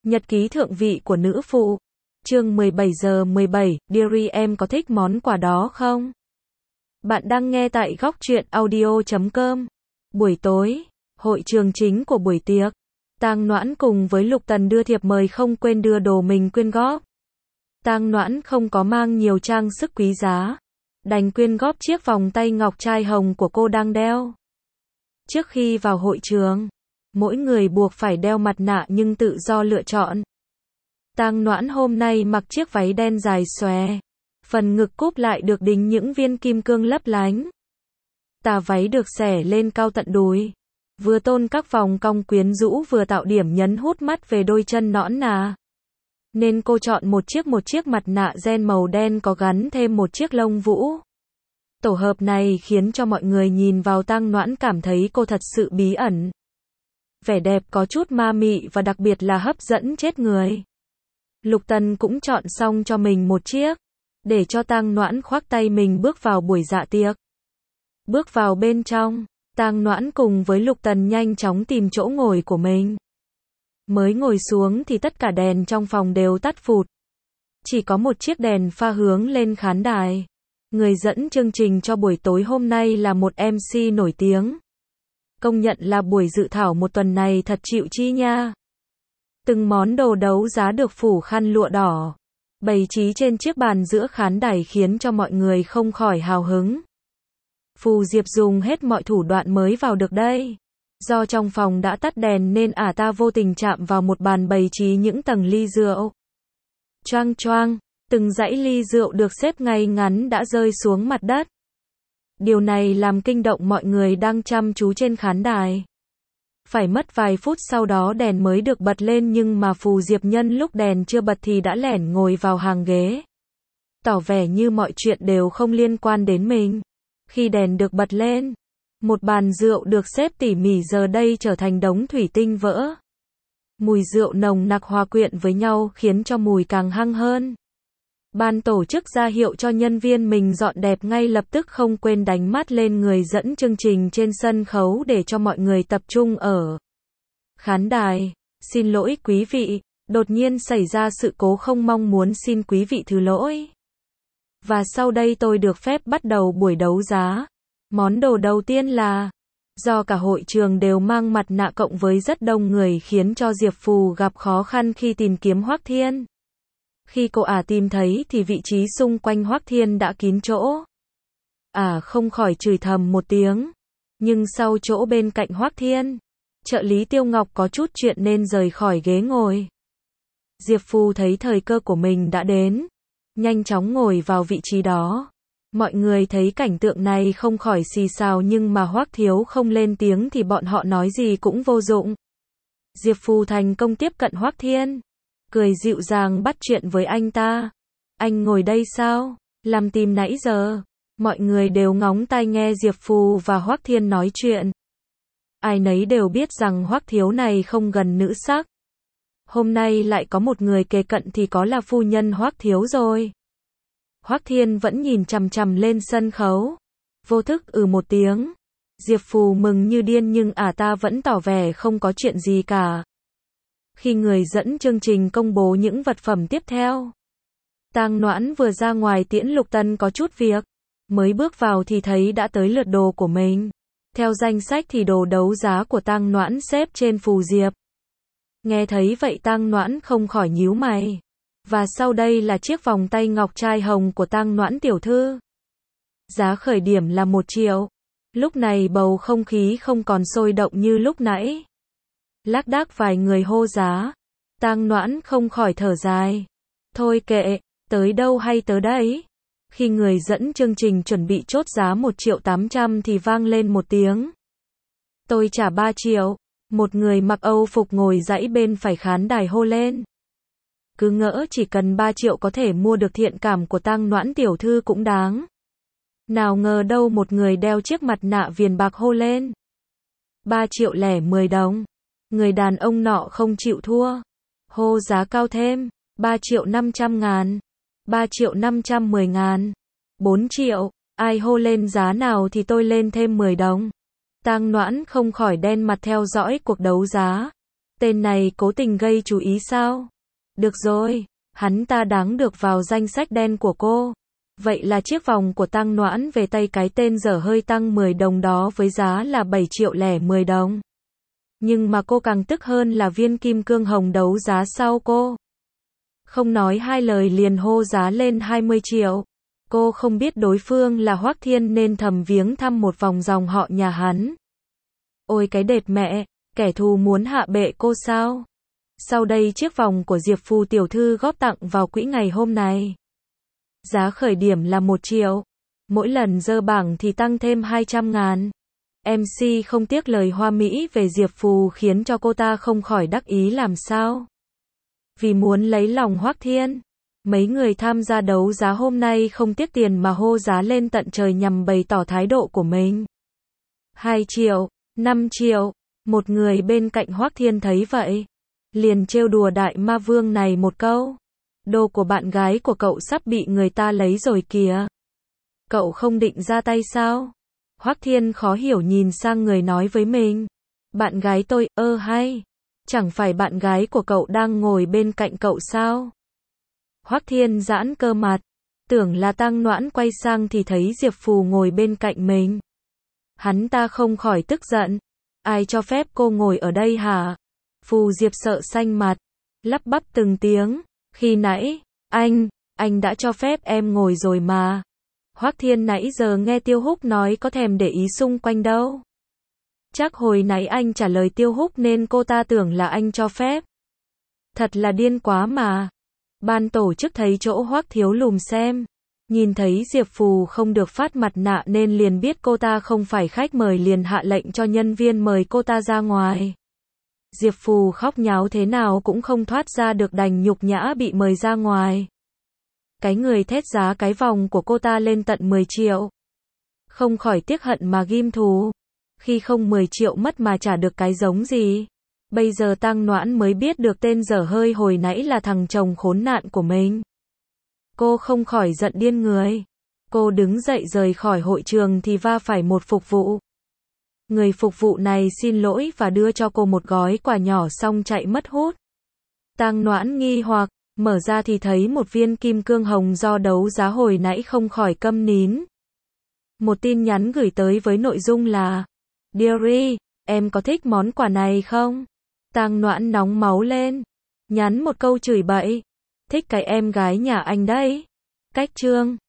Nhật ký thượng vị của nữ phụ. Chương 17 giờ 17, Deary em có thích món quà đó không? Bạn đang nghe tại góc truyện audio.com. Buổi tối, hội trường chính của buổi tiệc. Tang Noãn cùng với Lục Tần đưa thiệp mời không quên đưa đồ mình quyên góp. Tang Noãn không có mang nhiều trang sức quý giá, đành quyên góp chiếc vòng tay ngọc trai hồng của cô đang đeo. Trước khi vào hội trường, mỗi người buộc phải đeo mặt nạ nhưng tự do lựa chọn. Tang Noãn hôm nay mặc chiếc váy đen dài xòe, phần ngực cúp lại được đính những viên kim cương lấp lánh. Tà váy được xẻ lên cao tận đùi, vừa tôn các vòng cong quyến rũ vừa tạo điểm nhấn hút mắt về đôi chân nõn nà. Nên cô chọn một chiếc mặt nạ ren màu đen có gắn thêm một chiếc lông vũ. Tổ hợp này khiến cho mọi người nhìn vào Tang Noãn cảm thấy cô thật sự bí ẩn. Vẻ đẹp có chút ma mị và đặc biệt là hấp dẫn chết người. Lục Tần cũng chọn xong cho mình một chiếc, để cho Tang Noãn khoác tay mình bước vào buổi dạ tiệc. Bước vào bên trong, Tang Noãn cùng với Lục Tần nhanh chóng tìm chỗ ngồi của mình. Mới ngồi xuống thì tất cả đèn trong phòng đều tắt phụt. Chỉ có một chiếc đèn pha hướng lên khán đài. Người dẫn chương trình cho buổi tối hôm nay là một MC nổi tiếng. Công nhận là buổi dự thảo một tuần này thật chịu chi nha. Từng món đồ đấu giá được phủ khăn lụa đỏ, bày trí trên chiếc bàn giữa khán đài khiến cho mọi người không khỏi hào hứng. Phù Diệp dùng hết mọi thủ đoạn mới vào được đây. Do trong phòng đã tắt đèn nên ta vô tình chạm vào một bàn bày trí những tầng ly rượu. Choang choang, từng dãy ly rượu được xếp ngay ngắn đã rơi xuống mặt đất. Điều này làm kinh động mọi người đang chăm chú trên khán đài. Phải mất vài phút sau đó đèn mới được bật lên nhưng mà Phù Diệp nhân lúc đèn chưa bật thì đã lẻn ngồi vào hàng ghế. Tỏ vẻ như mọi chuyện đều không liên quan đến mình. Khi đèn được bật lên, một bàn rượu được xếp tỉ mỉ giờ đây trở thành đống thủy tinh vỡ. Mùi rượu nồng nặc hòa quyện với nhau khiến cho mùi càng hăng hơn. Ban tổ chức ra hiệu cho nhân viên mình dọn đẹp ngay lập tức không quên đánh mắt lên người dẫn chương trình trên sân khấu để cho mọi người tập trung ở khán đài. Xin lỗi quý vị, đột nhiên xảy ra sự cố không mong muốn xin quý vị thứ lỗi. Và sau đây tôi được phép bắt đầu buổi đấu giá. Món đồ đầu tiên là, do cả hội trường đều mang mặt nạ cộng với rất đông người khiến cho Diệp Phù gặp khó khăn khi tìm kiếm Hoắc Thiên. Khi cô tìm thấy thì vị trí xung quanh Hoắc Thiên đã kín chỗ. Không khỏi chửi thầm một tiếng. Nhưng sau chỗ bên cạnh Hoắc Thiên, trợ lý Tiêu Ngọc có chút chuyện nên rời khỏi ghế ngồi. Diệp Phù thấy thời cơ của mình đã đến, nhanh chóng ngồi vào vị trí đó. Mọi người thấy cảnh tượng này không khỏi xì xào nhưng mà Hoắc Thiếu không lên tiếng thì bọn họ nói gì cũng vô dụng. Diệp Phù thành công tiếp cận Hoắc Thiên, cười dịu dàng bắt chuyện với anh ta. Anh ngồi đây sao? Làm tìm nãy giờ. Mọi người đều ngóng tai nghe Diệp Phù và Hoắc Thiên nói chuyện. Ai nấy đều biết rằng Hoắc Thiếu này không gần nữ sắc. Hôm nay lại có một người kề cận thì có là phu nhân Hoắc Thiếu rồi. Hoắc Thiên vẫn nhìn chằm chằm lên sân khấu. Vô thức một tiếng. Diệp Phù mừng như điên nhưng ta vẫn tỏ vẻ không có chuyện gì cả. Khi người dẫn chương trình công bố những vật phẩm tiếp theo, Tang Noãn vừa ra ngoài tiễn Lục Tần có chút việc. Mới bước vào thì thấy đã tới lượt đồ của mình. Theo danh sách thì đồ đấu giá của Tang Noãn xếp trên Phù Diệp. Nghe thấy vậy Tang Noãn không khỏi nhíu mày. Và sau đây là chiếc vòng tay ngọc trai hồng của Tang Noãn tiểu thư. Giá khởi điểm là 1 triệu. Lúc này bầu không khí không còn sôi động như lúc nãy. Lác đác vài người hô giá. Tang Noãn không khỏi thở dài. Thôi kệ, tới đâu hay tới đấy. Khi người dẫn chương trình chuẩn bị chốt giá 1.800.000 thì vang lên một tiếng. Tôi trả 3 triệu. Một người mặc Âu phục ngồi dãy bên phải khán đài hô lên. Cứ ngỡ chỉ cần 3 triệu có thể mua được thiện cảm của Tang Noãn tiểu thư cũng đáng. Nào ngờ đâu một người đeo chiếc mặt nạ viền bạc hô lên. 3 triệu lẻ 10 đồng. Người đàn ông nọ không chịu thua. Hô giá cao thêm. 3.500.000. 3.510.000. 4 triệu. Ai hô lên giá nào thì tôi lên thêm 10 đồng. Tang Noãn không khỏi đen mặt theo dõi cuộc đấu giá. Tên này cố tình gây chú ý sao? Được rồi, hắn ta đáng được vào danh sách đen của cô. Vậy là chiếc vòng của Tăng Noãn về tay cái tên dở hơi tăng 10 đồng đó với giá là 7.010.000 đồng. Nhưng mà cô càng tức hơn là viên kim cương hồng đấu giá sau cô. Không nói hai lời liền hô giá lên 20 triệu. Cô không biết đối phương là Hoắc Thiên nên thầm viếng thăm một vòng dòng họ nhà hắn. Ôi cái đệt mẹ, kẻ thù muốn hạ bệ cô sao? Sau đây chiếc vòng của Diệp Phù tiểu thư góp tặng vào quỹ ngày hôm nay. Giá khởi điểm là 1 triệu. Mỗi lần dơ bảng thì tăng thêm 200.000. MC không tiếc lời hoa mỹ về Diệp Phù khiến cho cô ta không khỏi đắc ý làm sao. Vì muốn lấy lòng Hoắc Thiên, mấy người tham gia đấu giá hôm nay không tiếc tiền mà hô giá lên tận trời nhằm bày tỏ thái độ của mình. 2 triệu, 5 triệu, một người bên cạnh Hoắc Thiên thấy vậy, liền trêu đùa đại ma vương này một câu. Đồ của bạn gái của cậu sắp bị người ta lấy rồi kìa. Cậu không định ra tay sao? Hoắc Thiên khó hiểu nhìn sang người nói với mình. Bạn gái tôi, hay. Chẳng phải bạn gái của cậu đang ngồi bên cạnh cậu sao? Hoắc Thiên giãn cơ mặt. Tưởng là Tăng Noãn quay sang thì thấy Diệp Phù ngồi bên cạnh mình. Hắn ta không khỏi tức giận. Ai cho phép cô ngồi ở đây hả? Phù Diệp sợ xanh mặt. Lắp bắp từng tiếng. Khi nãy, anh đã cho phép em ngồi rồi mà. Hoắc Thiên nãy giờ nghe Tiêu Húc nói có thèm để ý xung quanh đâu. Chắc hồi nãy anh trả lời Tiêu Húc nên cô ta tưởng là anh cho phép. Thật là điên quá mà. Ban tổ chức thấy chỗ Hoắc Thiếu lùm xem. Nhìn thấy Diệp Phù không được phát mặt nạ nên liền biết cô ta không phải khách mời liền hạ lệnh cho nhân viên mời cô ta ra ngoài. Diệp Phù khóc nháo thế nào cũng không thoát ra được đành nhục nhã bị mời ra ngoài. Cái người thét giá cái vòng của cô ta lên tận 10 triệu. Không khỏi tiếc hận mà ghim thù. Khi không 10 triệu mất mà trả được cái giống gì. Bây giờ Tăng Noãn mới biết được tên dở hơi hồi nãy là thằng chồng khốn nạn của mình. Cô không khỏi giận điên người. Cô đứng dậy rời khỏi hội trường thì va phải một phục vụ. Người phục vụ này xin lỗi và đưa cho cô một gói quà nhỏ xong chạy mất hút. Tăng Noãn nghi hoặc, mở ra thì thấy một viên kim cương hồng do đấu giá hồi nãy không khỏi câm nín. Một tin nhắn gửi tới với nội dung là: Dearie, em có thích món quà này không? Tăng Noãn nóng máu lên. Nhắn một câu chửi bậy. Thích cái em gái nhà anh đấy. Cách chương